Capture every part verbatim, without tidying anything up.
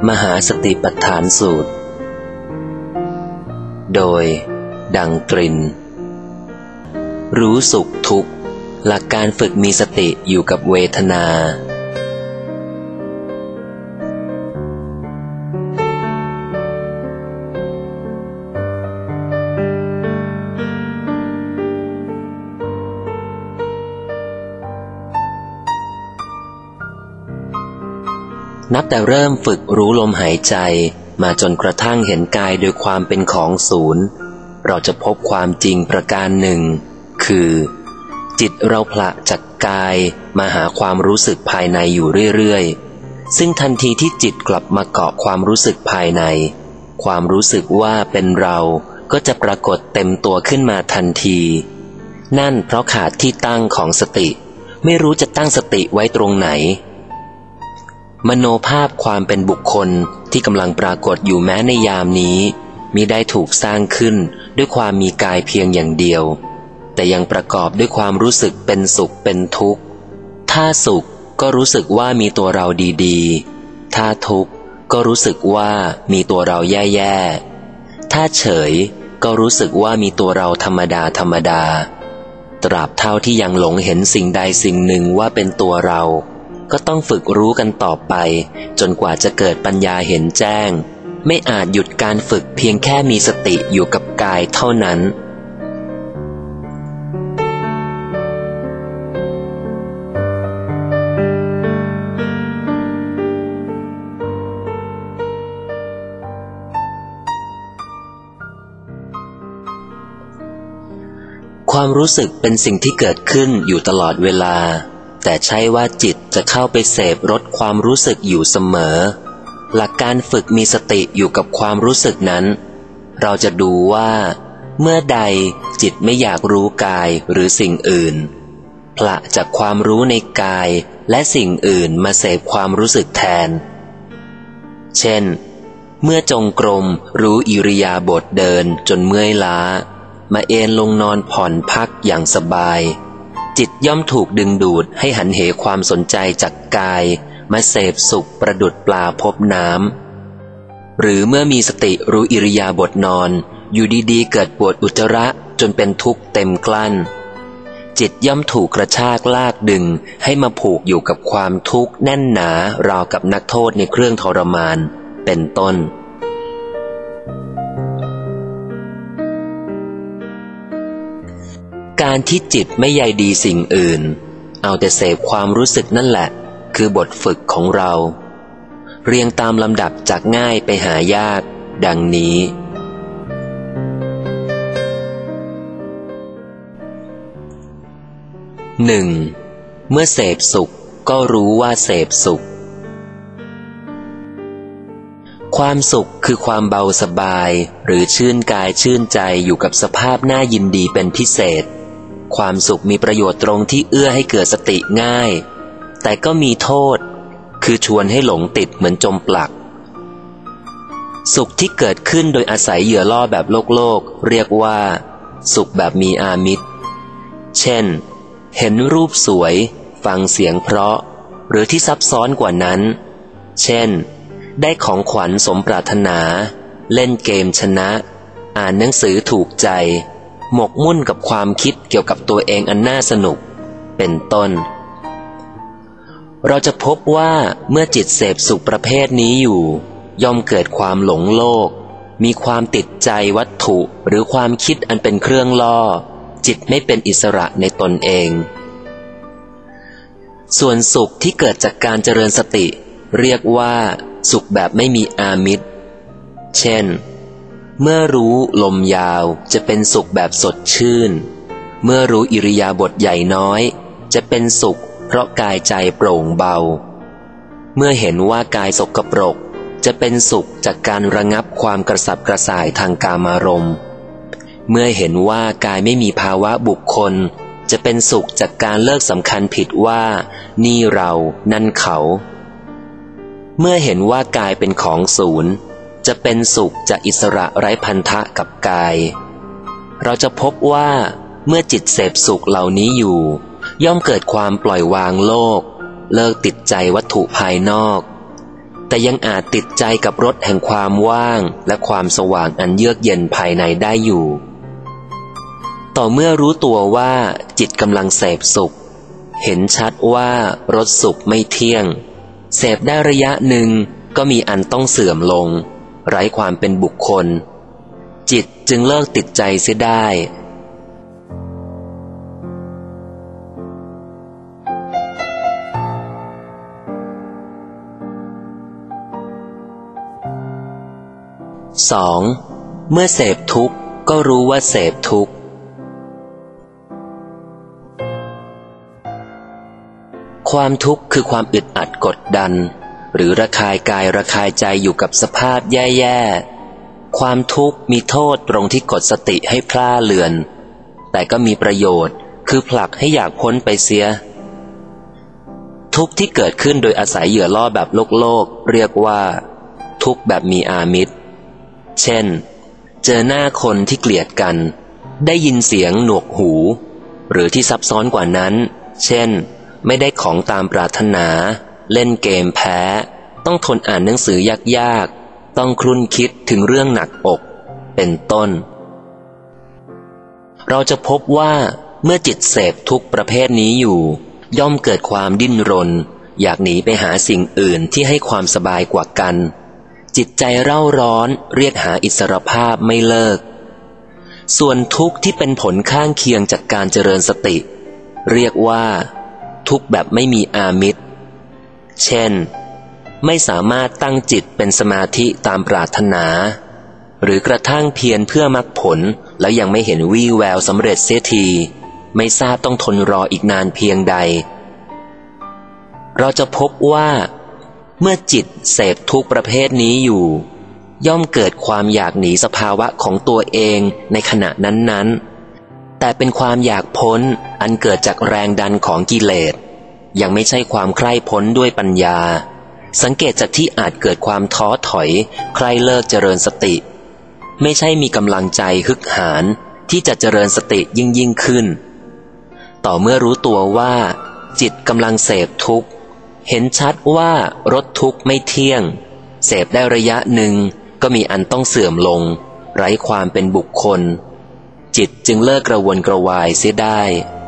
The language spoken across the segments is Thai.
มหาสติปัฏฐานสูตรโดยดังตรินรู้สุขทุกข์หลักการฝึกมีสติอยู่กับเวทนานับแต่เริ่มฝึกรู้ลมหายใจมาจนกระทั่งเห็นกายโดยความเป็นของศูนย์เราจะพบความจริงประการหนึ่งคือจิตเราผละจากกายมาหาความรู้สึกภายในอยู่เรื่อยๆซึ่งทันทีที่จิตกลับมาเกาะความรู้สึกภายในความรู้สึกว่าเป็นเราก็จะปรากฏเต็มตัวขึ้นมาทันทีนั่นเพราะขาดที่ตั้งของสติไม่รู้จะตั้งสติไว้ตรงไหนมโนภาพความเป็นบุคคลที่กำลังปรากฏอยู่แม้ในยามนี้มิได้ถูกสร้างขึ้นด้วยความมีกายเพียงอย่างเดียวแต่ยังประกอบด้วยความรู้สึกเป็นสุขเป็นทุกข์ถ้าสุขก็รู้สึกว่ามีตัวเราดีๆถ้าทุกข์ก็รู้สึกว่ามีตัวเราแย่ๆถ้าเฉยก็รู้สึกว่ามีตัวเราธรรมดาธรรมดาตราบเท่าที่ยังหลงเห็นสิ่งใดสิ่งหนึ่งว่าเป็นตัวเราก็ต้องฝึกรู้กันต่อไปจนกว่าจะเกิดปัญญาเห็นแจ้งไม่อาจหยุดการฝึกเพียงแค่มีสติอยู่กับกายเท่านั้นความรู้สึกเป็นสิ่งที่เกิดขึ้นอยู่ตลอดเวลาแต่ใช่ว่าจิตจะเข้าไปเสพรสความรู้สึกอยู่เสมอหลักการฝึกมีสติอยู่กับความรู้สึกนั้นเราจะดูว่าเมื่อใดจิตไม่อยากรู้กายหรือสิ่งอื่นผละจากความรู้ในกายและสิ่งอื่นมาเสพความรู้สึกแทนเช่นเมื่อจงกรมรู้อิริยาบถเดินจนเมื่อยล้ามาเอนลงนอนผ่อนพักอย่างสบายจิตย่อมถูกดึงดูดให้หันเหความสนใจจากกายมาเสพสุขประดุจปลาพบน้ำหรือเมื่อมีสติรู้อิริยาบถนอนอยู่ดีๆเกิดปวดอุจจาระจนเป็นทุกข์เต็มกลั้นจิตย่อมถูกกระชากลากดึงให้มาผูกอยู่กับความทุกข์แน่นหนาราวกับนักโทษในเครื่องทรมานเป็นต้นการที่จิตไม่ใยดีสิ่งอื่นเอาแต่เสพความรู้สึกนั่นแหละคือบทฝึกของเราเรียงตามลำดับจากง่ายไปหายากดังนี้หนึ่งเมื่อเสพสุขก็รู้ว่าเสพสุขความสุขคือความเบาสบายหรือชื่นกายชื่นใจอยู่กับสภาพน่ายินดีเป็นพิเศษความสุขมีประโยชน์ตรงที่เอื้อให้เกิดสติง่ายแต่ก็มีโทษคือชวนให้หลงติดเหมือนจมปลักสุขที่เกิดขึ้นโดยอาศัยเหยื่อล่อแบบโลกโลกเรียกว่าสุขแบบมีอามิตรเช่นเห็นรูปสวยฟังเสียงเพราะหรือที่ซับซ้อนกว่านั้นเช่นได้ของขวัญสมปรารถนาเล่นเกมชนะอ่านหนังสือถูกใจหมกมุ่นกับความคิดเกี่ยวกับตัวเองอันน่าสนุกเป็นต้นเราจะพบว่าเมื่อจิตเสพสุขประเภทนี้อยู่ย่อมเกิดความหลงโลกมีความติดใจวัตถุหรือความคิดอันเป็นเครื่องล่อจิตไม่เป็นอิสระในตนเองส่วนสุขที่เกิดจากการเจริญสติเรียกว่าสุขแบบไม่มีอามิตรเช่นเมื่อรู้ลมยาวจะเป็นสุขแบบสดชื่นเมื่อรู้อิริยาบถใหญ่น้อยจะเป็นสุขเพราะกายใจโปร่งเบาเมื่อเห็นว่ากายสกปรกจะเป็นสุขจากการระงับความกระสับกระส่ายทางกามารมณ์เมื่อเห็นว่ากายไม่มีภาวะบุคคลจะเป็นสุขจากการเลิกสำคัญผิดว่านี่เรานั่นเขาเมื่อเห็นว่ากายเป็นของศูนย์จะเป็นสุขจากอิสระไร้พันธะกับกายเราจะพบว่าเมื่อจิตเสพสุขเหล่านี้อยู่ย่อมเกิดความปล่อยวางโลกเลิกติดใจวัตถุภายนอกแต่ยังอาจติดใจกับรสแห่งความว่างและความสว่างอันเยือกเย็นภายในได้อยู่ต่อเมื่อรู้ตัวว่าจิตกำลังเสพสุขเห็นชัดว่ารสสุขไม่เที่ยงเสพได้ระยะหนึ่งก็มีอันต้องเสื่อมลงไร้ความเป็นบุคคลจิตจึงเลิกติดใจเสียได้สอง เมื่อเสพทุกข์ก็รู้ว่าเสพทุกข์ความทุกข์คือความอึดอัดกดดันหรือระคายกายระคายใจอยู่กับสภาพแย่ๆความทุกข์มีโทษตรงที่กดสติให้พล่าเลือนแต่ก็มีประโยชน์คือผลักให้อยากพ้นไปเสียทุกข์ที่เกิดขึ้นโดยอาศัยเหยื่อล่อแบบโลกโลกเรียกว่าทุกข์แบบมีอามิตรเช่นเจอหน้าคนที่เกลียดกันได้ยินเสียงหนวกหูหรือที่ซับซ้อนกว่านั้นเช่นไม่ได้ของตามปรารถนาเล่นเกมแพ้ต้องทนอ่านหนังสือยากๆต้องครุ่นคิดถึงเรื่องหนักอกเป็นต้นเราจะพบว่าเมื่อจิตเสพทุกประเภทนี้อยู่ย่อมเกิดความดิ้นรนอยากหนีไปหาสิ่งอื่นที่ให้ความสบายกว่ากันจิตใจเร่าร้อนเรียกหาอิสรภาพไม่เลิกส่วนทุกข์ที่เป็นผลข้างเคียงจากการเจริญสติเรียกว่าทุกข์แบบไม่มีอามิตรเช่นไม่สามารถตั้งจิตเป็นสมาธิตามปรารถนาหรือกระทั่งเพียรเพื่อมรรคผลแล้วยังไม่เห็นวี่แววสำเร็จเสียทีไม่ทราบต้องทนรออีกนานเพียงใดเราจะพบว่าเมื่อจิตเสพทุกประเภทนี้อยู่ย่อมเกิดความอยากหนีสภาวะของตัวเองในขณะนั้นๆแต่เป็นความอยากพ้นอันเกิดจากแรงดันของกิเลสยังไม่ใช่ความใคร่พ้นด้วยปัญญาสังเกตจากที่อาจเกิดความท้อถอยใคร่เลิกเจริญสติไม่ใช่มีกำลังใจฮึกหาญที่จะเจริญสติยิ่งยิ่งขึ้นต่อเมื่อรู้ตัวว่าจิตกำลังเสพทุกข์เห็นชัดว่ารสทุกข์ไม่เที่ยงเสพได้ระยะหนึ่งก็มีอันต้องเสื่อมลงไร้ความเป็นบุคคลจิตจึงเลิกกระวนกระวายเสียได้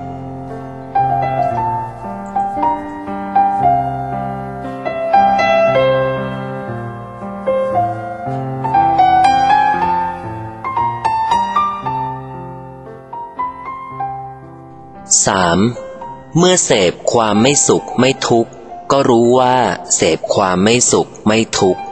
สาม เมื่อเสพความไม่สุขไม่ทุกข์ก็รู้ว่าเสพความไม่สุขไม่ทุกข์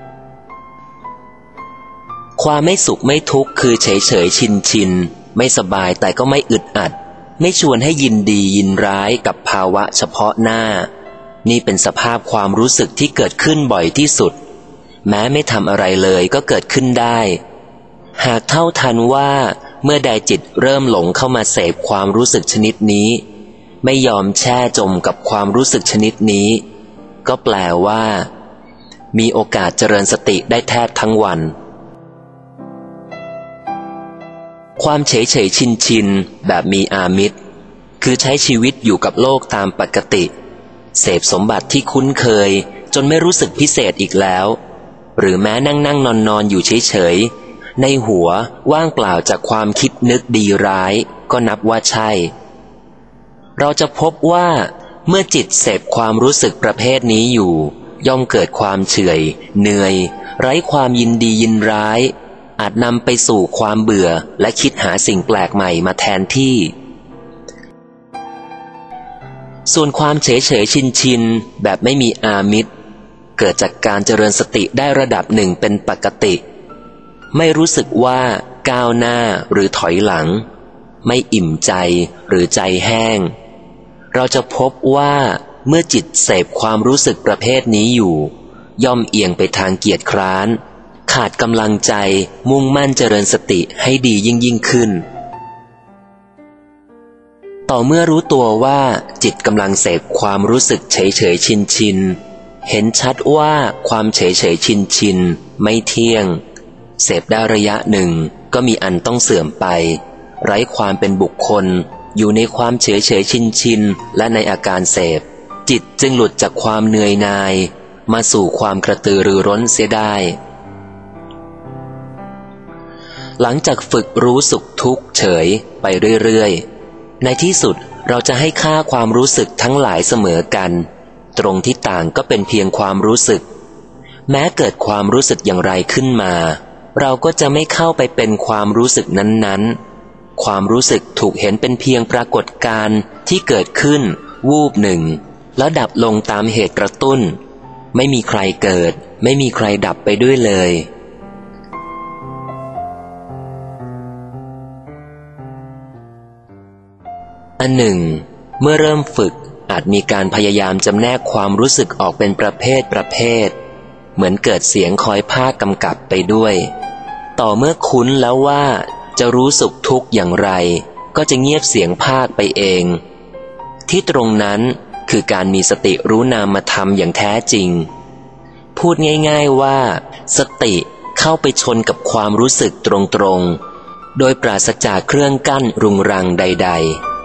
ความไม่สุขไม่ทุกข์คือเฉยเฉยชินชินไม่สบายแต่ก็ไม่อึดอัดไม่ชวนให้ยินดียินร้ายกับภาวะเฉพาะหน้านี่เป็นสภาพความรู้สึกที่เกิดขึ้นบ่อยที่สุดแม้ไม่ทำอะไรเลยก็เกิดขึ้นได้หากเท่าทันว่าเมื่อใดจิตเริ่มหลงเข้ามาเสพความรู้สึกชนิดนี้ไม่ยอมแช่จมกับความรู้สึกชนิดนี้ก็แปลว่ามีโอกาสเจริญสติได้แทบทั้งวันความเฉยเฉยชินชินแบบมีอามิตรคือใช้ชีวิตอยู่กับโลกตามปกติเสพสมบัติที่คุ้นเคยจนไม่รู้สึกพิเศษอีกแล้วหรือแม้นั่งนั่งนอนนอนอยู่เฉยเฉยในหัวว่างเปล่าจากความคิดนึกดีร้ายก็นับว่าใช่เราจะพบว่าเมื่อจิตเสพความรู้สึกประเภทนี้อยู่ย่อมเกิดความเฉื่อยเหนื่อยไร้ความยินดียินร้ายอาจนำไปสู่ความเบื่อและคิดหาสิ่งแปลกใหม่มาแทนที่ส่วนความเฉยเฉยชินชินแบบไม่มีอามิตรเกิดจากการเจริญสติได้ระดับหนึ่งเป็นปกติไม่รู้สึกว่าก้าวหน้าหรือถอยหลังไม่อิ่มใจหรือใจแห้งเราจะพบว่าเมื่อจิตเสพความรู้สึกประเภทนี้อยู่ย่อมเอียงไปทางเกียจคร้านขาดกำลังใจมุ่งมั่นเจริญสติให้ดียิ่งยิ่งขึ้นต่อเมื่อรู้ตัวว่าจิตกำลังเสพความรู้สึกเฉยเฉยชินชินเห็นชัดว่าความเฉยเฉยชินชินไม่เที่ยงเสพได้ระยะหนึ่งก็มีอันต้องเสื่อมไปไร้ความเป็นบุคคลอยู่ในความเฉยเฉยชินชินและในอาการเสพจิตจึงหลุดจากความเหนื่อยหน่ายมาสู่ความกระตือรือร้นเสียได้หลังจากฝึกรู้สุขทุกข์เฉยไปเรื่อยๆในที่สุดเราจะให้ค่าความรู้สึกทั้งหลายเสมอกันตรงที่ต่างก็เป็นเพียงความรู้สึกแม้เกิดความรู้สึกอย่างไรขึ้นมาเราก็จะไม่เข้าไปเป็นความรู้สึกนั้นๆความรู้สึกถูกเห็นเป็นเพียงปรากฏการณ์ที่เกิดขึ้นวูบหนึ่งแล้วดับลงตามเหตุกระตุ้นไม่มีใครเกิดไม่มีใครดับไปด้วยเลยอันหนึ่งเมื่อเริ่มฝึกอาจมีการพยายามจำแนกความรู้สึกออกเป็นประเภทประเภทเหมือนเกิดเสียงคอยพากกำกับไปด้วยต่อเมื่อคุ้นแล้วว่าจะรู้สุขทุกข์อย่างไรก็จะเงียบเสียงพากไปเองที่ตรงนั้นคือการมีสติรู้นามธรรมอย่างแท้จริงพูดง่ายๆว่าสติเข้าไปชนกับความรู้สึกตรงๆโดยปราศจากเครื่องกั้นรุงรังใดๆ